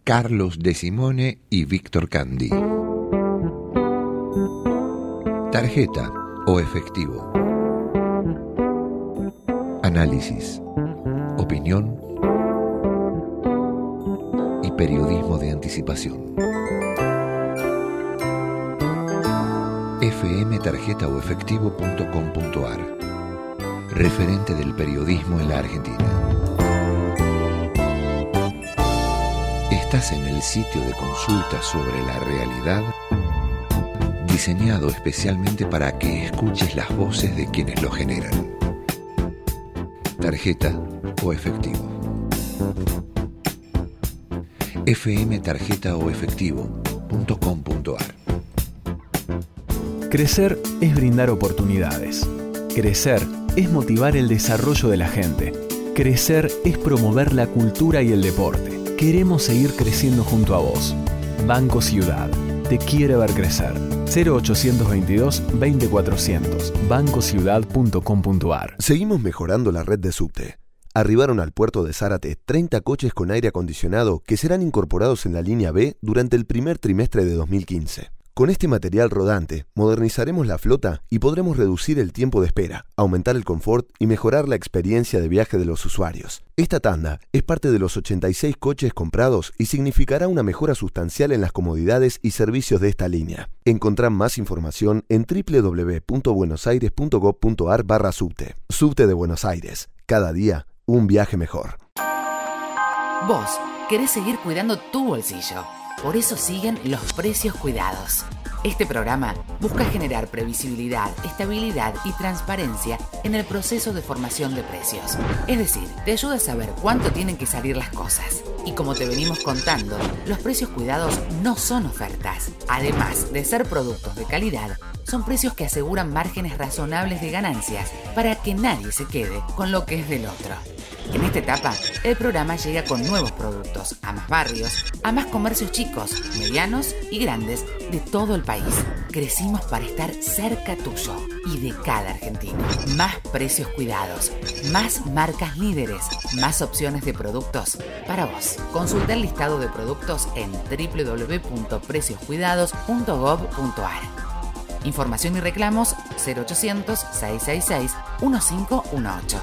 Carlos De Simone y Víctor Candy. Tarjeta o efectivo. Análisis, opinión y periodismo de anticipación. fmtarjetaoefectivo.com.ar, referente del periodismo en la Argentina. Estás en el sitio de consulta sobre la realidad, diseñado especialmente para que escuches las voces de quienes lo generan. Tarjeta o efectivo. fmtarjetaoefectivo.com.ar. Crecer es brindar oportunidades. Crecer es motivar el desarrollo de la gente. Crecer es promover la cultura y el deporte. Queremos seguir creciendo junto a vos. Banco Ciudad. Te quiere ver crecer. 0822-20400. bancociudad.com.ar. Seguimos mejorando la red de subte. Arribaron al puerto de Zárate 30 coches con aire acondicionado que serán incorporados en la línea B durante el primer trimestre de 2015. Con este material rodante, modernizaremos la flota y podremos reducir el tiempo de espera, aumentar el confort y mejorar la experiencia de viaje de los usuarios. Esta tanda es parte de los 86 coches comprados y significará una mejora sustancial en las comodidades y servicios de esta línea. Encontrá más información en www.buenosaires.gov.ar/subte. Subte de Buenos Aires. Cada día, un viaje mejor. Vos querés seguir cuidando tu bolsillo. Por eso siguen los precios cuidados. Este programa busca generar previsibilidad, estabilidad y transparencia en el proceso de formación de precios. Es decir, te ayuda a saber cuánto tienen que salir las cosas. Y como te venimos contando, los precios cuidados no son ofertas. Además de ser productos de calidad, son precios que aseguran márgenes razonables de ganancias para que nadie se quede con lo que es del otro. En esta etapa, el programa llega con nuevos productos a más barrios, a más comercios chicos, medianos y grandes de todo el país. Crecimos para estar cerca tuyo y de cada argentino. Más precios cuidados, más marcas líderes, más opciones de productos para vos. Consulta el listado de productos en www.precioscuidados.gov.ar. Información y reclamos 0800-666-1518.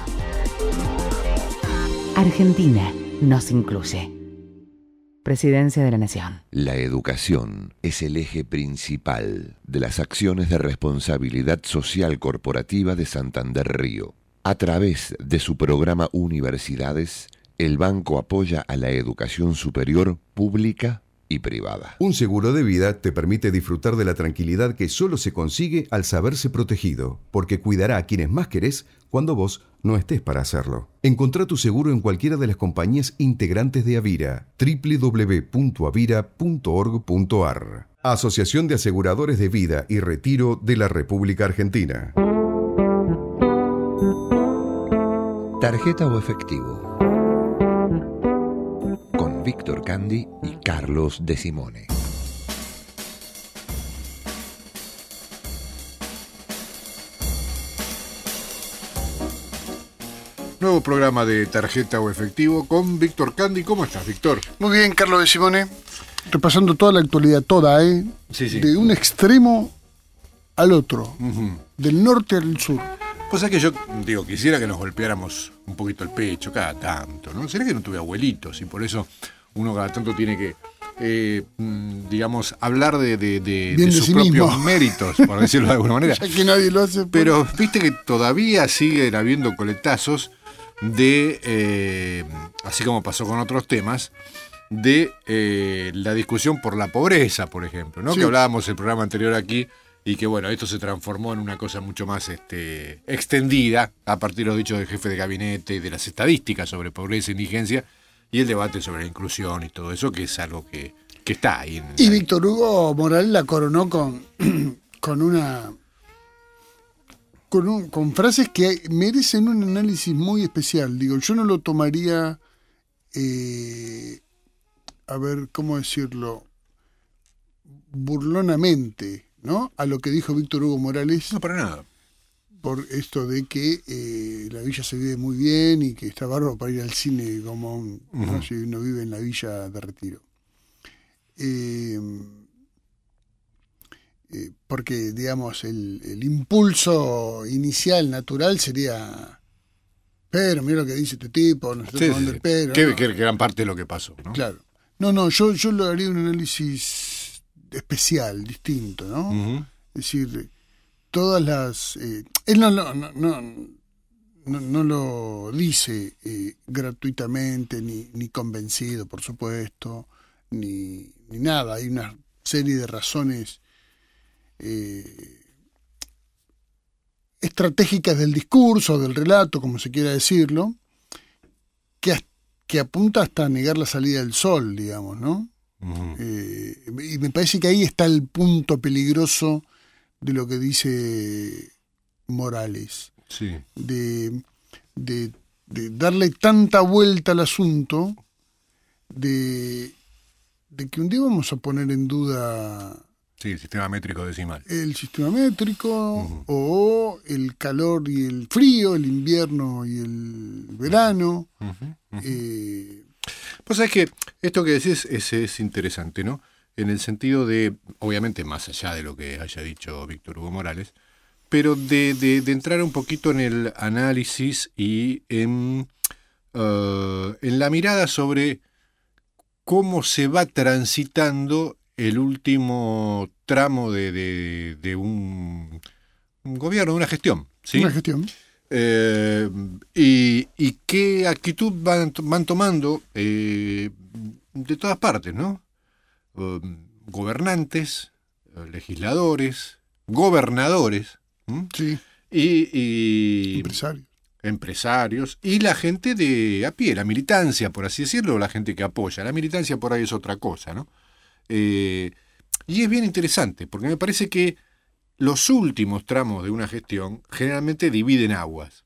Argentina nos incluye. Presidencia de la Nación. La educación es el eje principal de las acciones de responsabilidad social corporativa de Santander Río. A través de su programa Universidades, el banco apoya a la educación superior pública y privada. Un seguro de vida te permite disfrutar de la tranquilidad que solo se consigue al saberse protegido, porque cuidará a quienes más querés cuando vos no estés para hacerlo. Encontrá tu seguro en cualquiera de las compañías integrantes de Avira, www.avira.org.ar. Asociación de Aseguradores de Vida y Retiro de la República Argentina. Tarjeta o efectivo. Con Víctor Candy y Carlos De Simone. Nuevo programa de Tarjeta o Efectivo con Víctor Candy. ¿Cómo estás, Víctor? Muy bien, Carlos De Simone. Repasando toda la actualidad, toda, ¿eh? Sí, sí. De un extremo al otro, del norte al sur. Pues es que yo, quisiera que nos golpeáramos un poquito el pecho cada tanto, ¿no? ¿Será que no tuve abuelitos y por eso uno cada tanto tiene que, hablar de sus sí propios mismo. méritos, por decirlo de alguna manera? Ya que nadie lo hace. Pero viste que todavía siguen habiendo coletazos de, así como pasó con otros temas, de la discusión por la pobreza, por ejemplo, ¿no? Sí. Que hablábamos el programa anterior aquí y que, bueno, esto se transformó en una cosa mucho más extendida a partir de los dichos del jefe de gabinete y de las estadísticas sobre pobreza e indigencia y el debate sobre la inclusión y todo eso, que es algo que está ahí. Y Víctor Hugo Morales la coronó con frases que merecen un análisis muy especial. Digo, yo no lo tomaría, ¿cómo decirlo? Burlonamente, ¿no? A lo que dijo Víctor Hugo Morales. No, para nada. Por esto de que la villa se vive muy bien y que está bárbaro para ir al cine como ¿no? Si uno vive en la villa de Retiro. porque, digamos, el impulso inicial, natural, sería... Pero, mira lo que dice este tipo, nos está tomando el pero. Que gran parte de lo que pasó, ¿no? Claro. No, yo lo haría un análisis especial, distinto, ¿no? Uh-huh. Es decir, todas las... él no lo dice gratuitamente, ni convencido, por supuesto, ni nada. Hay una serie de razones estratégicas del discurso, del relato, como se quiera decirlo, que apunta hasta negar la salida del sol, digamos, ¿no? Uh-huh. Y me parece que ahí está el punto peligroso de lo que dice Morales. Sí. De darle tanta vuelta al asunto, de que un día vamos a poner en duda... Sí, el sistema métrico decimal. El sistema métrico, o el calor y el frío, el invierno y el verano. Pues sabes que esto que decís es interesante, ¿no? En el sentido de, obviamente más allá de lo que haya dicho Víctor Hugo Morales, pero de entrar un poquito en el análisis y en la mirada sobre cómo se va transitando el último tramo de un gobierno, de una gestión, ¿sí? Una gestión. Y qué actitud van tomando de todas partes, ¿no? Gobernantes, legisladores, gobernadores, sí. y empresarios y la gente de a pie, la militancia, por así decirlo, la gente que apoya. La militancia por ahí es otra cosa, ¿no? Y es bien interesante, porque me parece que los últimos tramos de una gestión generalmente dividen aguas.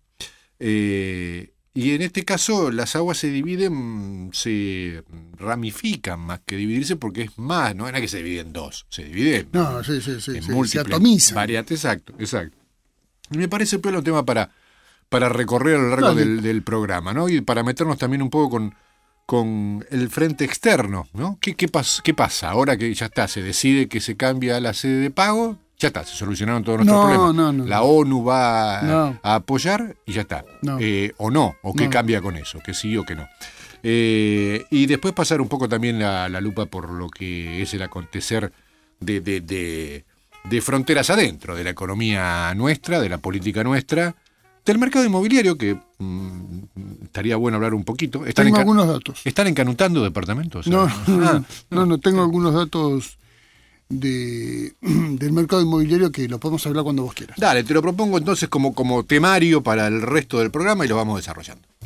Y en este caso las aguas se dividen, se ramifican más que dividirse, porque es más, no es que se dividen en dos, se dividen en múltiples se atomizan. variantes. Exacto. Y me parece un tema para recorrer a lo largo del programa, ¿no? Y para meternos también un poco con el frente externo, ¿no? ¿Qué pasa? Ahora que ya está, se decide que se cambia la sede de pago, ya está, se solucionaron todos nuestros problemas. No. La ONU va a apoyar y ya está. O qué cambia con eso, que sí o que no. Y después pasar un poco también la lupa por lo que es el acontecer de fronteras adentro, de la economía nuestra, de la política nuestra, del mercado inmobiliario, que estaría bueno hablar un poquito. Tengo algunos datos. ¿Están encanutando departamentos? No, tengo algunos datos del mercado inmobiliario que lo podemos hablar cuando vos quieras. Dale, te lo propongo entonces como temario para el resto del programa y lo vamos desarrollando.